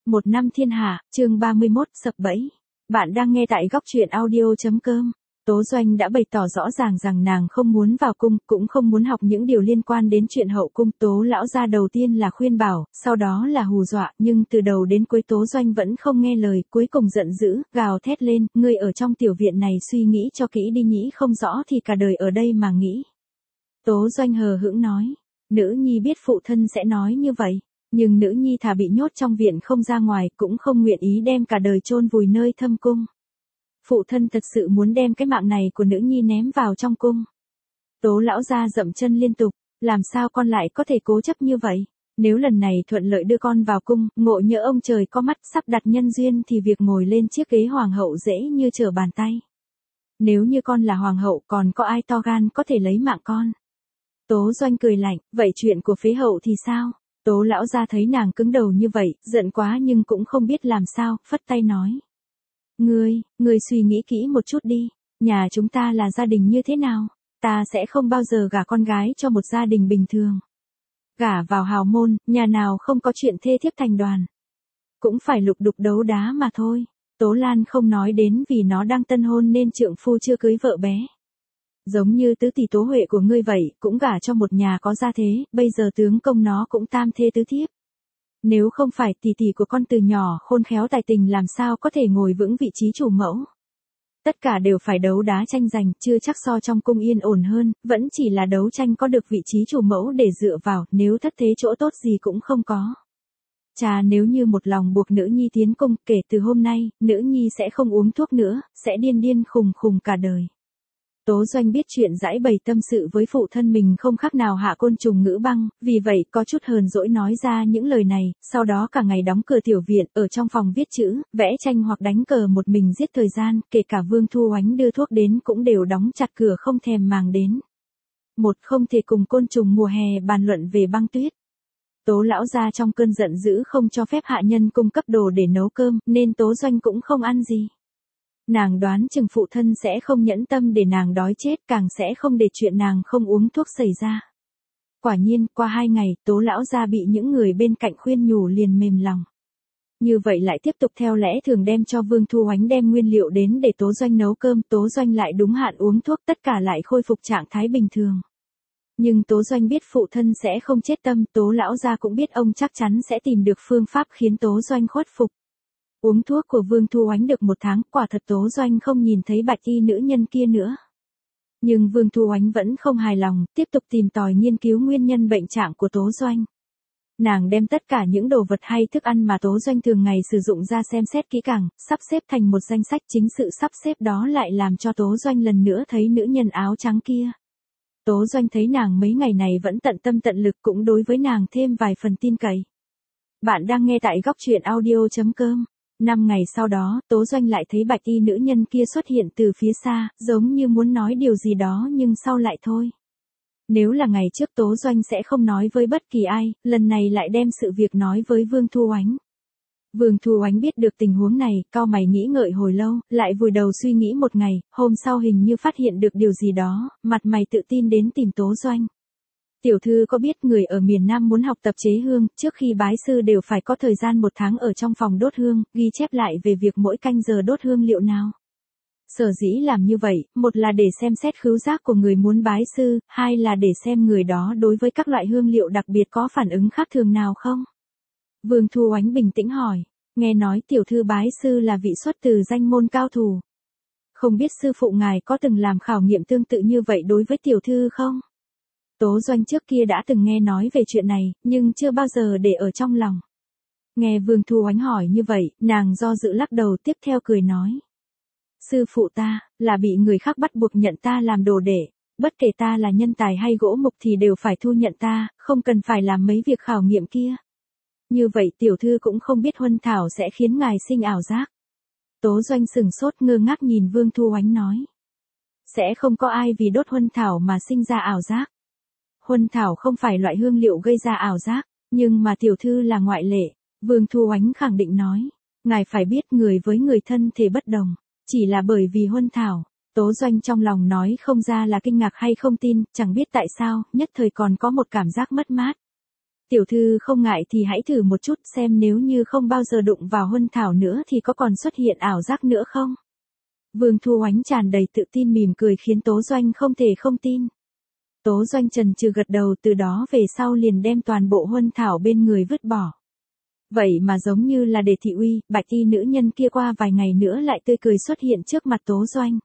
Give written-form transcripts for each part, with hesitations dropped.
Một năm thiên hạ, chương 31, sập bẫy. Bạn đang nghe tại góc truyện audio.com. Tố Doanh đã bày tỏ rõ ràng rằng nàng không muốn vào cung, cũng không muốn học những điều liên quan đến chuyện hậu cung. Tố lão gia đầu tiên là khuyên bảo, sau đó là hù dọa, nhưng từ đầu đến cuối Tố Doanh vẫn không nghe lời, cuối cùng giận dữ, gào thét lên, ngươi ở trong tiểu viện này suy nghĩ cho kỹ đi, nghĩ không rõ thì cả đời ở đây mà nghĩ. Tố Doanh hờ hững nói, nữ nhi biết phụ thân sẽ nói như vậy. Nhưng nữ nhi thà bị nhốt trong viện không ra ngoài cũng không nguyện ý đem cả đời chôn vùi nơi thâm cung. Phụ thân thật sự muốn đem cái mạng này của nữ nhi ném vào trong cung. Tố lão gia dậm chân liên tục, làm sao con lại có thể cố chấp như vậy? Nếu lần này thuận lợi đưa con vào cung, ngộ nhỡ ông trời có mắt sắp đặt nhân duyên thì việc ngồi lên chiếc ghế hoàng hậu dễ như trở bàn tay. Nếu như con là hoàng hậu còn có ai to gan có thể lấy mạng con? Tố Doanh cười lạnh, vậy chuyện của phế hậu thì sao? Tố lão gia thấy nàng cứng đầu như vậy, giận quá nhưng cũng không biết làm sao, phất tay nói. Ngươi suy nghĩ kỹ một chút đi, nhà chúng ta là gia đình như thế nào? Ta sẽ không bao giờ gả con gái cho một gia đình bình thường. Gả vào hào môn, nhà nào không có chuyện thê thiếp thành đoàn. Cũng phải lục đục đấu đá mà thôi. Tố Lan không nói đến vì nó đang tân hôn nên trượng phu chưa cưới vợ bé. Giống như tứ tỷ Tố Huệ của ngươi vậy, cũng gả cho một nhà có gia thế, bây giờ tướng công nó cũng tam thê tứ thiếp. Nếu không phải tỷ tỷ của con từ nhỏ khôn khéo tài tình làm sao có thể ngồi vững vị trí chủ mẫu. Tất cả đều phải đấu đá tranh giành, chưa chắc so trong cung yên ổn hơn, vẫn chỉ là đấu tranh có được vị trí chủ mẫu để dựa vào, nếu thất thế chỗ tốt gì cũng không có. Cha nếu như một lòng buộc nữ nhi tiến cung, kể từ hôm nay, nữ nhi sẽ không uống thuốc nữa, sẽ điên điên khùng khùng cả đời. Tố Doanh biết chuyện giải bày tâm sự với phụ thân mình không khác nào hạ côn trùng ngữ băng, vì vậy có chút hờn dỗi nói ra những lời này, sau đó cả ngày đóng cửa tiểu viện, ở trong phòng viết chữ, vẽ tranh hoặc đánh cờ một mình giết thời gian, kể cả Vương Thu Oánh đưa thuốc đến cũng đều đóng chặt cửa không thèm màng đến. Một không thể cùng côn trùng mùa hè bàn luận về băng tuyết. Tố lão gia trong cơn giận dữ không cho phép hạ nhân cung cấp đồ để nấu cơm, nên Tố Doanh cũng không ăn gì. Nàng đoán chừng phụ thân sẽ không nhẫn tâm để nàng đói chết, càng sẽ không để chuyện nàng không uống thuốc xảy ra. Quả nhiên, qua 2 ngày, Tố lão gia bị những người bên cạnh khuyên nhủ liền mềm lòng. Như vậy lại tiếp tục theo lẽ thường đem cho Vương Thu Oánh đem nguyên liệu đến để Tố Doanh nấu cơm, Tố Doanh lại đúng hạn uống thuốc, tất cả lại khôi phục trạng thái bình thường. Nhưng Tố Doanh biết phụ thân sẽ không chết tâm, Tố lão gia cũng biết ông chắc chắn sẽ tìm được phương pháp khiến Tố Doanh khuất phục. Uống thuốc của Vương Thu Oánh được 1 tháng, quả thật Tố Doanh không nhìn thấy bạch y nữ nhân kia nữa. Nhưng Vương Thu Oánh vẫn không hài lòng, tiếp tục tìm tòi nghiên cứu nguyên nhân bệnh trạng của Tố Doanh. Nàng đem tất cả những đồ vật hay thức ăn mà Tố Doanh thường ngày sử dụng ra xem xét kỹ càng, sắp xếp thành một danh sách, chính sự sắp xếp đó lại làm cho Tố Doanh lần nữa thấy nữ nhân áo trắng kia. Tố Doanh thấy nàng mấy ngày này vẫn tận tâm tận lực, cũng đối với nàng thêm vài phần tin cậy. Bạn đang nghe tại góc truyện audio.com. 5 ngày sau đó, Tố Doanh lại thấy bạch y nữ nhân kia xuất hiện từ phía xa, giống như muốn nói điều gì đó nhưng sau lại thôi. Nếu là ngày trước Tố Doanh sẽ không nói với bất kỳ ai, lần này lại đem sự việc nói với Vương Thu Oánh. Vương Thu Oánh biết được tình huống này, cau mày nghĩ ngợi hồi lâu, lại vùi đầu suy nghĩ 1 ngày, hôm sau hình như phát hiện được điều gì đó, mặt mày tự tin đến tìm Tố Doanh. Tiểu thư có biết người ở miền Nam muốn học tập chế hương, trước khi bái sư đều phải có thời gian 1 tháng ở trong phòng đốt hương, ghi chép lại về việc mỗi canh giờ đốt hương liệu nào. Sở dĩ làm như vậy, một là để xem xét khứu giác của người muốn bái sư, 2 là để xem người đó đối với các loại hương liệu đặc biệt có phản ứng khác thường nào không. Vương Thu Oánh bình tĩnh hỏi, nghe nói tiểu thư bái sư là vị xuất từ danh môn cao thủ. Không biết sư phụ ngài có từng làm khảo nghiệm tương tự như vậy đối với tiểu thư không? Tố Doanh trước kia đã từng nghe nói về chuyện này, nhưng chưa bao giờ để ở trong lòng. Nghe Vương Thu Oánh hỏi như vậy, nàng do dự lắc đầu, tiếp theo cười nói. Sư phụ ta, là bị người khác bắt buộc nhận ta làm đồ đệ, bất kể ta là nhân tài hay gỗ mục thì đều phải thu nhận ta, không cần phải làm mấy việc khảo nghiệm kia. Như vậy tiểu thư cũng không biết huân thảo sẽ khiến ngài sinh ảo giác. Tố Doanh sừng sốt ngơ ngác nhìn Vương Thu Oánh nói. Sẽ không có ai vì đốt huân thảo mà sinh ra ảo giác. Huân thảo không phải loại hương liệu gây ra ảo giác, nhưng mà tiểu thư là ngoại lệ, Vương Thu Oánh khẳng định nói. Ngài phải biết người với người thân thể bất đồng, chỉ là bởi vì huân thảo. Tố Doanh trong lòng nói không ra là kinh ngạc hay không tin, chẳng biết tại sao, nhất thời còn có một cảm giác mất mát. Tiểu thư không ngại thì hãy thử một chút xem nếu như không bao giờ đụng vào Huân Thảo nữa thì có còn xuất hiện ảo giác nữa không? Vương Thu Oánh tràn đầy tự tin mỉm cười khiến Tố Doanh không thể không tin. Tố Doanh chần chừ gật đầu, từ đó về sau liền đem toàn bộ Huân Thảo bên người vứt bỏ. Vậy mà giống như là để thị uy, bạch y nữ nhân kia qua vài ngày nữa lại tươi cười xuất hiện trước mặt Tố Doanh.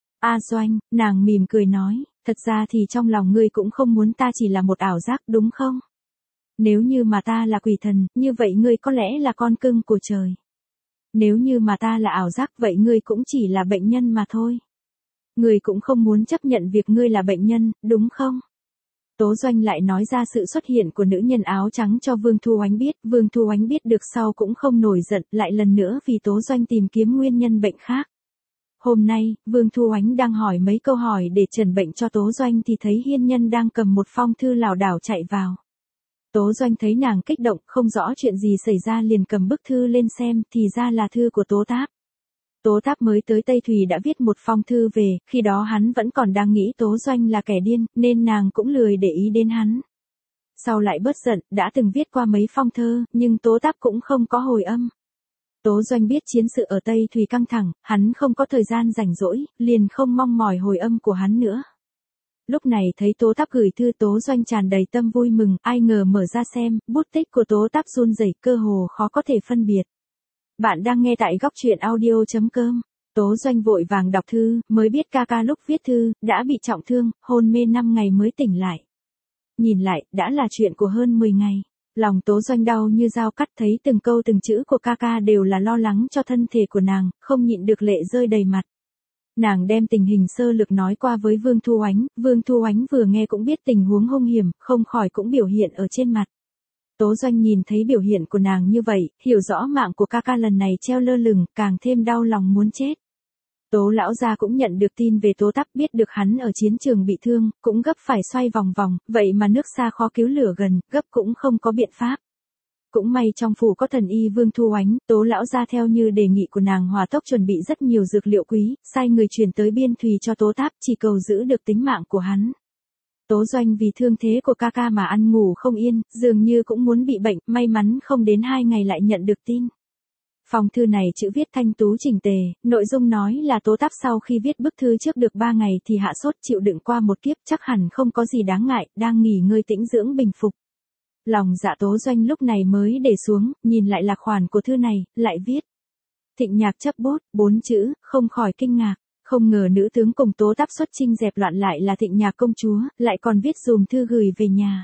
A Doanh, nàng mỉm cười nói, thật ra thì trong lòng ngươi cũng không muốn ta chỉ là một ảo giác đúng không? Nếu như mà ta là quỷ thần, như vậy ngươi có lẽ là con cưng của trời. Nếu như mà ta là ảo giác, vậy ngươi cũng chỉ là bệnh nhân mà thôi. Ngươi cũng không muốn chấp nhận việc ngươi là bệnh nhân, đúng không? Tố Doanh lại nói ra sự xuất hiện của nữ nhân áo trắng cho Vương Thu Oánh biết. Vương Thu Oánh biết được sau cũng không nổi giận, lại lần nữa vì Tố Doanh tìm kiếm nguyên nhân bệnh khác. Hôm nay, Vương Thu Oánh đang hỏi mấy câu hỏi để trần bệnh cho Tố Doanh thì thấy Hiên Nhân đang cầm một phong thư lảo đảo chạy vào. Tố Doanh thấy nàng kích động, không rõ chuyện gì xảy ra liền cầm bức thư lên xem, thì ra là thư của Tố Táp. Tố Táp mới tới Tây Thủy đã viết một phong thư về, khi đó hắn vẫn còn đang nghĩ Tố Doanh là kẻ điên, nên nàng cũng lười để ý đến hắn. Sau lại bớt giận, đã từng viết qua mấy phong thơ, nhưng Tố Táp cũng không có hồi âm. Tố Doanh biết chiến sự ở Tây Thủy căng thẳng, hắn không có thời gian rảnh rỗi, liền không mong mỏi hồi âm của hắn nữa. Lúc này thấy Tố Táp gửi thư, Tố Doanh tràn đầy tâm vui mừng, ai ngờ mở ra xem, bút tích của Tố Táp run rẩy, cơ hồ khó có thể phân biệt. Bạn đang nghe tại góc truyện audio.com. Tố Doanh vội vàng đọc thư, mới biết ca ca lúc viết thư, đã bị trọng thương, hôn mê 5 ngày mới tỉnh lại. Nhìn lại, đã là chuyện của hơn 10 ngày. Lòng Tố Doanh đau như dao cắt, thấy từng câu từng chữ của ca ca đều là lo lắng cho thân thể của nàng, không nhịn được lệ rơi đầy mặt. Nàng đem tình hình sơ lược nói qua với Vương Thu Oánh, Vương Thu Oánh vừa nghe cũng biết tình huống hung hiểm, không khỏi cũng biểu hiện ở trên mặt. Tố Doanh nhìn thấy biểu hiện của nàng như vậy, hiểu rõ mạng của ca ca lần này treo lơ lửng, càng thêm đau lòng muốn chết. Tố lão gia cũng nhận được tin về Tố Táp, biết được hắn ở chiến trường bị thương, cũng gấp phải xoay vòng vòng, vậy mà nước xa khó cứu lửa gần, gấp cũng không có biện pháp. Cũng may trong phủ có thần y Vương Thu Oánh, Tố lão gia theo như đề nghị của nàng hòa tốc chuẩn bị rất nhiều dược liệu quý, sai người chuyển tới Biên Thùy cho Tố Táp, chỉ cầu giữ được tính mạng của hắn. Tố Doanh vì thương thế của ca ca mà ăn ngủ không yên, dường như cũng muốn bị bệnh, may mắn không đến 2 ngày lại nhận được tin. Phong thư này chữ viết thanh tú chỉnh tề, nội dung nói là Tố Táp sau khi viết bức thư trước được 3 ngày thì hạ sốt, chịu đựng qua một kiếp, chắc hẳn không có gì đáng ngại, đang nghỉ ngơi tĩnh dưỡng bình phục. Lòng dạ Tố Doanh lúc này mới để xuống, nhìn lại lạc khoản của thư này, lại viết. Thịnh Nhạc chấp bút, 4 chữ, không khỏi kinh ngạc. Không ngờ nữ tướng cùng Tố Táp xuất chinh dẹp loạn lại là Thịnh Nhạc công chúa, lại còn viết dùm thư gửi về nhà.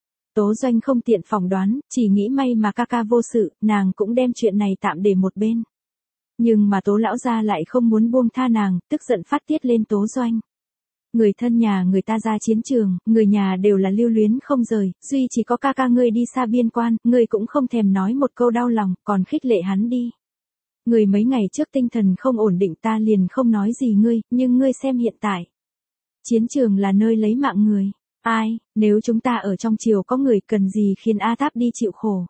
Tố Doanh không tiện phỏng đoán, chỉ nghĩ may mà ca ca vô sự, nàng cũng đem chuyện này tạm để một bên. Nhưng mà Tố lão gia lại không muốn buông tha nàng, tức giận phát tiết lên Tố Doanh. Người thân nhà người ta ra chiến trường, người nhà đều là lưu luyến không rời, duy chỉ có ca ca ngươi đi xa biên quan, ngươi cũng không thèm nói một câu đau lòng, còn khích lệ hắn đi. Người mấy ngày trước tinh thần không ổn định, ta liền không nói gì ngươi, nhưng ngươi xem hiện tại. Chiến trường là nơi lấy mạng người. Ai, nếu chúng ta ở trong triều có người cần gì khiến A Táp đi chịu khổ.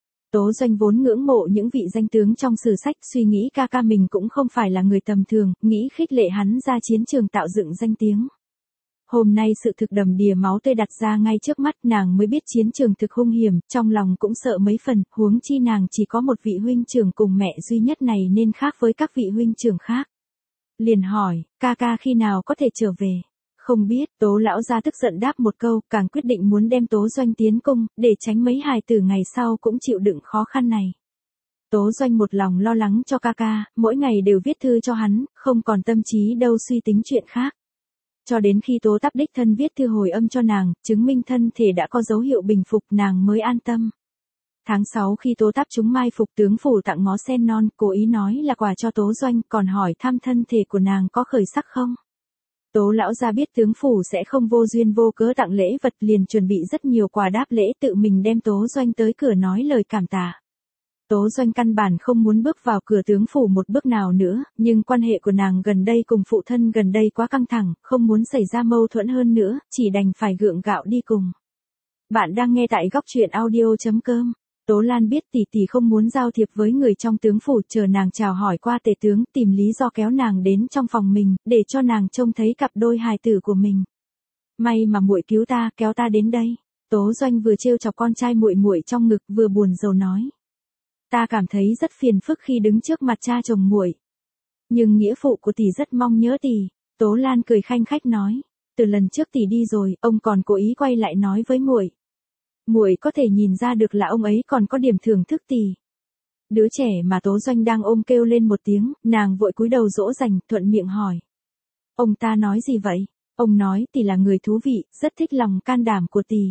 Tố Doanh vốn ngưỡng mộ những vị danh tướng trong sử sách, suy nghĩ ca ca mình cũng không phải là người tầm thường, nghĩ khích lệ hắn ra chiến trường tạo dựng danh tiếng. Hôm nay sự thực đầm đìa máu tươi đặt ra ngay trước mắt, nàng mới biết chiến trường thực hung hiểm, trong lòng cũng sợ mấy phần, huống chi nàng chỉ có một vị huynh trưởng cùng mẹ duy nhất này nên khác với các vị huynh trưởng khác. Liền hỏi, ca ca khi nào có thể trở về? Không biết, Tố lão gia tức giận đáp một câu, càng quyết định muốn đem Tố Doanh tiến cung, để tránh mấy hài tử ngày sau cũng chịu đựng khó khăn này. Tố Doanh một lòng lo lắng cho ca ca, mỗi ngày đều viết thư cho hắn, không còn tâm trí đâu suy tính chuyện khác. Cho đến khi Tố Táp đích thân viết thư hồi âm cho nàng, chứng minh thân thể đã có dấu hiệu bình phục, nàng mới an tâm. Tháng 6 khi Tố Táp trúng mai phục, tướng phủ tặng ngó sen non, cố ý nói là quà cho Tố Doanh, còn hỏi thăm thân thể của nàng có khởi sắc không. Tố lão gia biết tướng phủ sẽ không vô duyên vô cớ tặng lễ vật, liền chuẩn bị rất nhiều quà đáp lễ, tự mình đem Tố Doanh tới cửa nói lời cảm tạ. Tố Doanh căn bản không muốn bước vào cửa tướng phủ một bước nào nữa, nhưng quan hệ của nàng gần đây cùng phụ thân gần đây quá căng thẳng, không muốn xảy ra mâu thuẫn hơn nữa, chỉ đành phải gượng gạo đi cùng. Bạn đang nghe tại góc truyện audio.com. Tố Lan biết tỷ tỷ không muốn giao thiệp với người trong tướng phủ, chờ nàng chào hỏi qua tể tướng, tìm lý do kéo nàng đến trong phòng mình, để cho nàng trông thấy cặp đôi hài tử của mình. May mà muội cứu ta, kéo ta đến đây. Tố Doanh vừa trêu chọc con trai muội muội trong ngực vừa buồn rầu nói. Ta cảm thấy rất phiền phức khi đứng trước mặt cha chồng muội. Nhưng nghĩa phụ của tỷ rất mong nhớ tỷ. Tố Lan cười khanh khách nói. Từ lần trước tỷ đi rồi, ông còn cố ý quay lại nói với muội. Muội có thể nhìn ra được là ông ấy còn có điểm thưởng thức tỷ. Đứa trẻ mà Tố Doanh đang ôm kêu lên một tiếng, nàng vội cúi đầu dỗ dành, thuận miệng hỏi. Ông ta nói gì vậy? Ông nói tỷ là người thú vị, rất thích lòng can đảm của tỷ.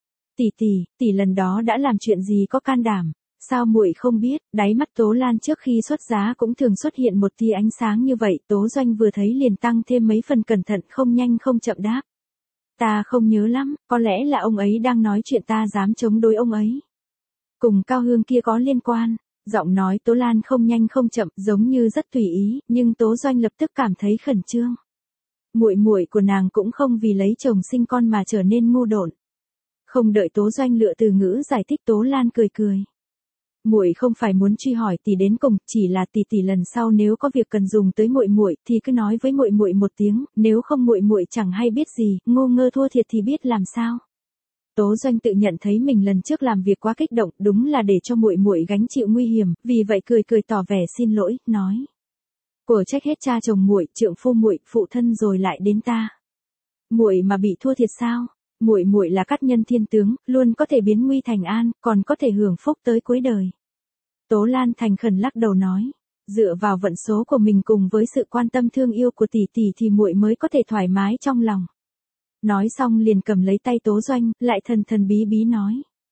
Tỷ lần đó đã làm chuyện gì có can đảm? Sao muội không biết? Đáy mắt Tố Lan trước khi xuất giá cũng thường xuất hiện một tia ánh sáng như vậy. Tố Doanh vừa thấy liền tăng thêm mấy phần cẩn thận, không nhanh không chậm đáp. Ta không nhớ lắm, có lẽ là ông ấy đang nói chuyện ta dám chống đối ông ấy. Cùng Cao Hương kia có liên quan. Giọng nói Tố Lan không nhanh không chậm, giống như rất tùy ý, nhưng Tố Doanh lập tức cảm thấy khẩn trương. Muội muội của nàng cũng không vì lấy chồng sinh con mà trở nên ngu độn. Không đợi Tố Doanh lựa từ ngữ giải thích, Tố Lan cười cười. Muội không phải muốn truy hỏi tỷ đến cùng, chỉ là tỷ lần sau nếu có việc cần dùng tới muội muội thì cứ nói với muội muội một tiếng, nếu không muội muội chẳng hay biết gì, ngu ngơ thua thiệt thì biết làm sao. Tố Doanh tự nhận thấy mình lần trước làm việc quá kích động, đúng là để cho muội muội gánh chịu nguy hiểm, vì vậy cười cười tỏ vẻ xin lỗi, nói: "Của trách hết cha chồng muội, trượng phu muội, phụ thân rồi lại đến ta. Muội mà bị thua thiệt sao? Muội muội là cát nhân thiên tướng, luôn có thể biến nguy thành an, còn có thể hưởng phúc tới cuối đời." Tố Lan thành khẩn lắc đầu nói: "Dựa vào vận số của mình cùng với sự quan tâm thương yêu của tỷ thì muội mới có thể thoải mái trong lòng." Nói xong liền cầm lấy tay Tố Doanh, lại thần thần bí bí nói.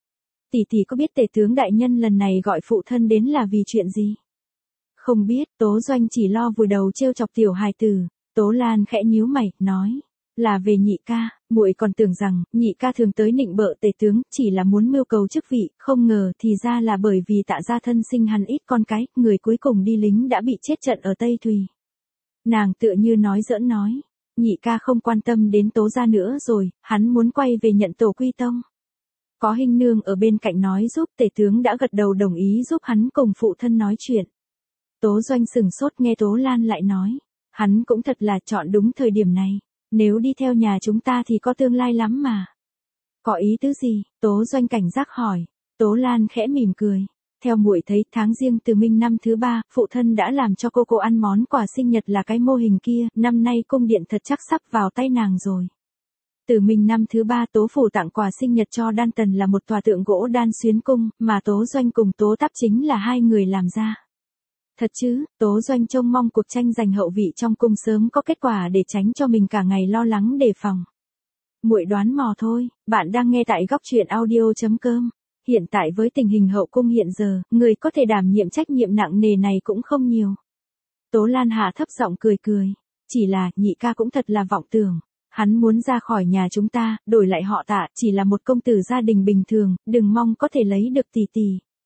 Tỷ có biết tể tướng đại nhân lần này gọi phụ thân đến là vì chuyện gì? Không biết, Tố Doanh chỉ lo vùi đầu trêu chọc tiểu hài tử. Tố Lan khẽ nhíu mày, nói. Là về nhị ca, muội còn tưởng rằng, nhị ca thường tới nịnh bợ tể tướng, chỉ là muốn mưu cầu chức vị, không ngờ thì ra là bởi vì Tạ gia thân sinh hắn ít con cái, người cuối cùng đi lính đã bị chết trận ở Tây Thùy. Nàng tựa như nói giỡn nói. Nhị ca không quan tâm đến Tố gia nữa rồi, hắn muốn quay về nhận tổ quy tông. Có Hinh nương ở bên cạnh nói giúp, tể tướng đã gật đầu đồng ý giúp hắn cùng phụ thân nói chuyện. Tố Doanh sừng sốt nghe Tố Lan lại nói, hắn cũng thật là chọn đúng thời điểm này, nếu đi theo nhà chúng ta thì có tương lai lắm mà. Có ý tứ gì? Tố Doanh cảnh giác hỏi. Tố Lan khẽ mỉm cười. Theo muội thấy, tháng Giêng từ Minh năm thứ 3, phụ thân đã làm cho cô ăn món quà sinh nhật là cái mô hình kia, năm nay cung điện thật chắc sắp vào tay nàng rồi. Từ Minh năm thứ 3, Tố phủ tặng quà sinh nhật cho Đan Tần là một tòa tượng gỗ đan xuyến cung, mà Tố Doanh cùng Tố Táp chính là hai người làm ra. Thật chứ? Tố Doanh trông mong cuộc tranh giành hậu vị trong cung sớm có kết quả để tránh cho mình cả ngày lo lắng đề phòng. Muội đoán mò thôi, bạn đang nghe tại góc truyện audio.com. Hiện tại với tình hình hậu cung hiện giờ, người có thể đảm nhiệm trách nhiệm nặng nề này cũng không nhiều. Tố Lan hạ thấp giọng cười cười. Chỉ là, nhị ca cũng thật là vọng tưởng. Hắn muốn ra khỏi nhà chúng ta, đổi lại họ Tạ, chỉ là một công tử gia đình bình thường, đừng mong có thể lấy được tỷ.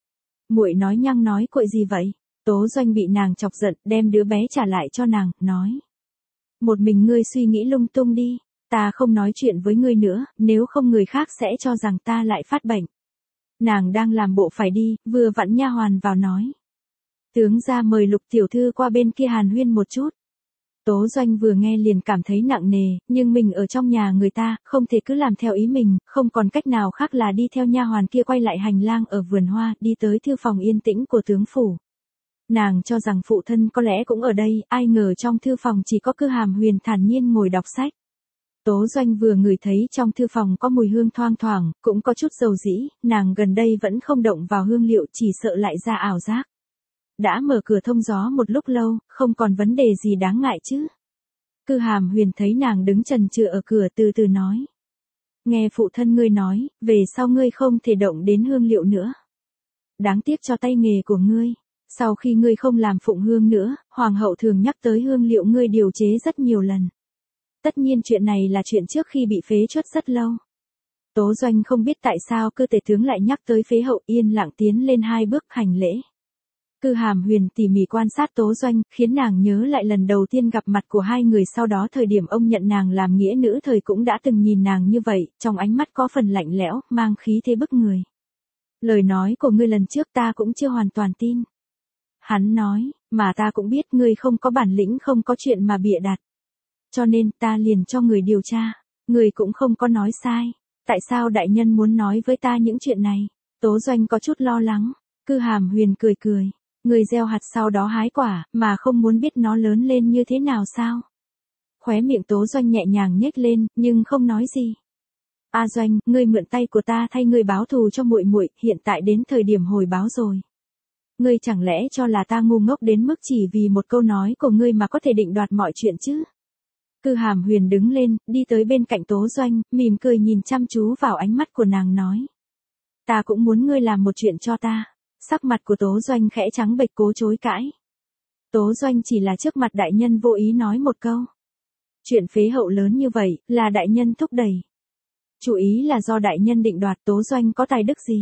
Muội nói nhăng nói cuội gì vậy? Tố Doanh bị nàng chọc giận, đem đứa bé trả lại cho nàng, nói. Một mình ngươi suy nghĩ lung tung đi, ta không nói chuyện với ngươi nữa, nếu không người khác sẽ cho rằng ta lại phát bệnh. Nàng đang làm bộ phải đi, vừa vặn nha hoàn vào nói. Tướng gia mời Lục tiểu thư qua bên kia hàn huyên một chút. Tố Doanh vừa nghe liền cảm thấy nặng nề, nhưng mình ở trong nhà người ta, không thể cứ làm theo ý mình, không còn cách nào khác là đi theo nha hoàn kia quay lại hành lang ở vườn hoa, đi tới thư phòng yên tĩnh của tướng phủ. Nàng cho rằng phụ thân có lẽ cũng ở đây, ai ngờ trong thư phòng chỉ có Cư Hàm Huyền thản nhiên ngồi đọc sách. Tố Doanh vừa ngửi thấy trong thư phòng có mùi hương thoang thoảng, cũng có chút dầu dĩ, nàng gần đây vẫn không động vào hương liệu, chỉ sợ lại ra ảo giác. Đã mở cửa thông gió một lúc lâu, không còn vấn đề gì đáng ngại chứ. Cư Hàm Huyền thấy nàng đứng chần chừ ở cửa từ từ nói. Nghe phụ thân ngươi nói, về sau ngươi không thể động đến hương liệu nữa. Đáng tiếc cho tay nghề của ngươi. Sau khi ngươi không làm phụng hương nữa, hoàng hậu thường nhắc tới hương liệu ngươi điều chế rất nhiều lần. Tất nhiên chuyện này là chuyện trước khi bị phế truất rất lâu. Tố Doanh không biết tại sao Cư tể tướng lại nhắc tới phế hậu, yên lặng tiến lên 2 bước hành lễ. Cư Hàm Huyền tỉ mỉ quan sát Tố Doanh, khiến nàng nhớ lại lần đầu tiên gặp mặt của hai người, sau đó thời điểm ông nhận nàng làm nghĩa nữ thời cũng đã từng nhìn nàng như vậy, trong ánh mắt có phần lạnh lẽo, mang khí thế bức người. Lời nói của ngươi lần trước ta cũng chưa hoàn toàn tin. Hắn nói, mà ta cũng biết ngươi không có bản lĩnh, không có chuyện mà bịa đặt. Cho nên ta liền cho người điều tra, ngươi cũng không có nói sai. Tại sao đại nhân muốn nói với ta những chuyện này? Tố Doanh có chút lo lắng. Cư Hàm Huyền cười cười. Người gieo hạt sau đó hái quả, mà không muốn biết nó lớn lên như thế nào sao? Khóe miệng Tố Doanh nhẹ nhàng nhếch lên, nhưng không nói gì. A Doanh, ngươi mượn tay của ta thay ngươi báo thù cho muội muội, hiện tại đến thời điểm hồi báo rồi. Ngươi chẳng lẽ cho là ta ngu ngốc đến mức chỉ vì một câu nói của ngươi mà có thể định đoạt mọi chuyện chứ? Cư Hàm Huyền đứng lên, đi tới bên cạnh Tố Doanh, mỉm cười nhìn chăm chú vào ánh mắt của nàng nói. Ta cũng muốn ngươi làm một chuyện cho ta. Sắc mặt của Tố Doanh khẽ trắng bệch cố chối cãi. Tố Doanh chỉ là trước mặt đại nhân vô ý nói một câu. Chuyện phế hậu lớn như vậy, là đại nhân thúc đẩy. Chủ ý là do đại nhân định đoạt. Tố Doanh có tài đức gì?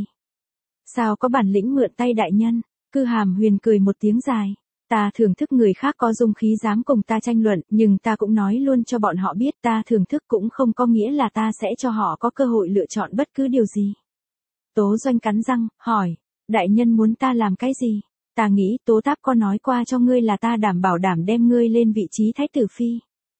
Sao có bản lĩnh mượn tay đại nhân? Cư Hàm Huyền cười một tiếng dài. Ta thưởng thức người khác có dung khí dám cùng ta tranh luận, nhưng ta cũng nói luôn cho bọn họ biết ta thưởng thức cũng không có nghĩa là ta sẽ cho họ có cơ hội lựa chọn bất cứ điều gì. Tố Doanh cắn răng, hỏi, đại nhân muốn ta làm cái gì? Ta nghĩ Tố Táp có nói qua cho ngươi là ta bảo đảm đem ngươi lên vị trí thái tử phi.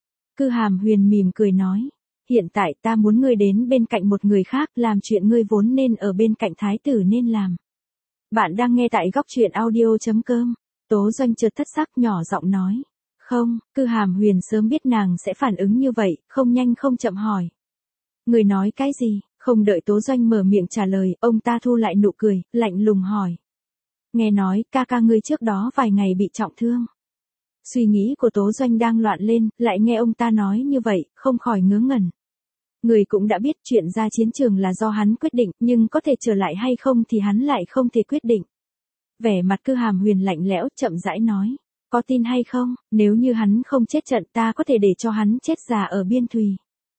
Cư Hàm Huyền mỉm cười nói, hiện tại ta muốn ngươi đến bên cạnh một người khác làm chuyện ngươi vốn nên ở bên cạnh thái tử nên làm. Bạn đang nghe tại góc truyện audio.com. Tố Doanh chợt thất sắc nhỏ giọng nói. Không, Cư Hàm Huyền sớm biết nàng sẽ phản ứng như vậy, không nhanh không chậm hỏi. Người nói cái gì? Không đợi Tố Doanh mở miệng trả lời, ông ta thu lại nụ cười, lạnh lùng hỏi. Nghe nói, ca ca ngươi trước đó vài ngày bị trọng thương. Suy nghĩ của Tố Doanh đang loạn lên, lại nghe ông ta nói như vậy, không khỏi ngớ ngẩn. Người cũng đã biết chuyện ra chiến trường là do hắn quyết định, nhưng có thể trở lại hay không thì hắn lại không thể quyết định. Vẻ mặt Cư Hàm Huyền lạnh lẽo, chậm rãi nói. Có tin hay không, nếu như hắn không chết trận ta có thể để cho hắn chết già ở Biên Thùy.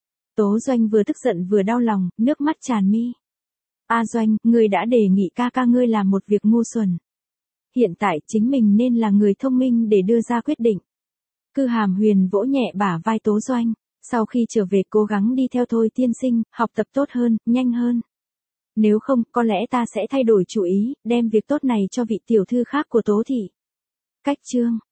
Tố Doanh vừa tức giận vừa đau lòng, nước mắt tràn mi. A Doanh, ngươi đã đề nghị ca ca ngươi làm một việc ngu xuẩn. Hiện tại chính mình nên là người thông minh để đưa ra quyết định. Cư Hàm Huyền vỗ nhẹ bả vai Tố Doanh. Sau khi trở về cố gắng đi theo Thôi tiên sinh, học tập tốt hơn, nhanh hơn. Nếu không, có lẽ ta sẽ thay đổi chủ ý, đem việc tốt này cho vị tiểu thư khác của Tố thị. Cách chương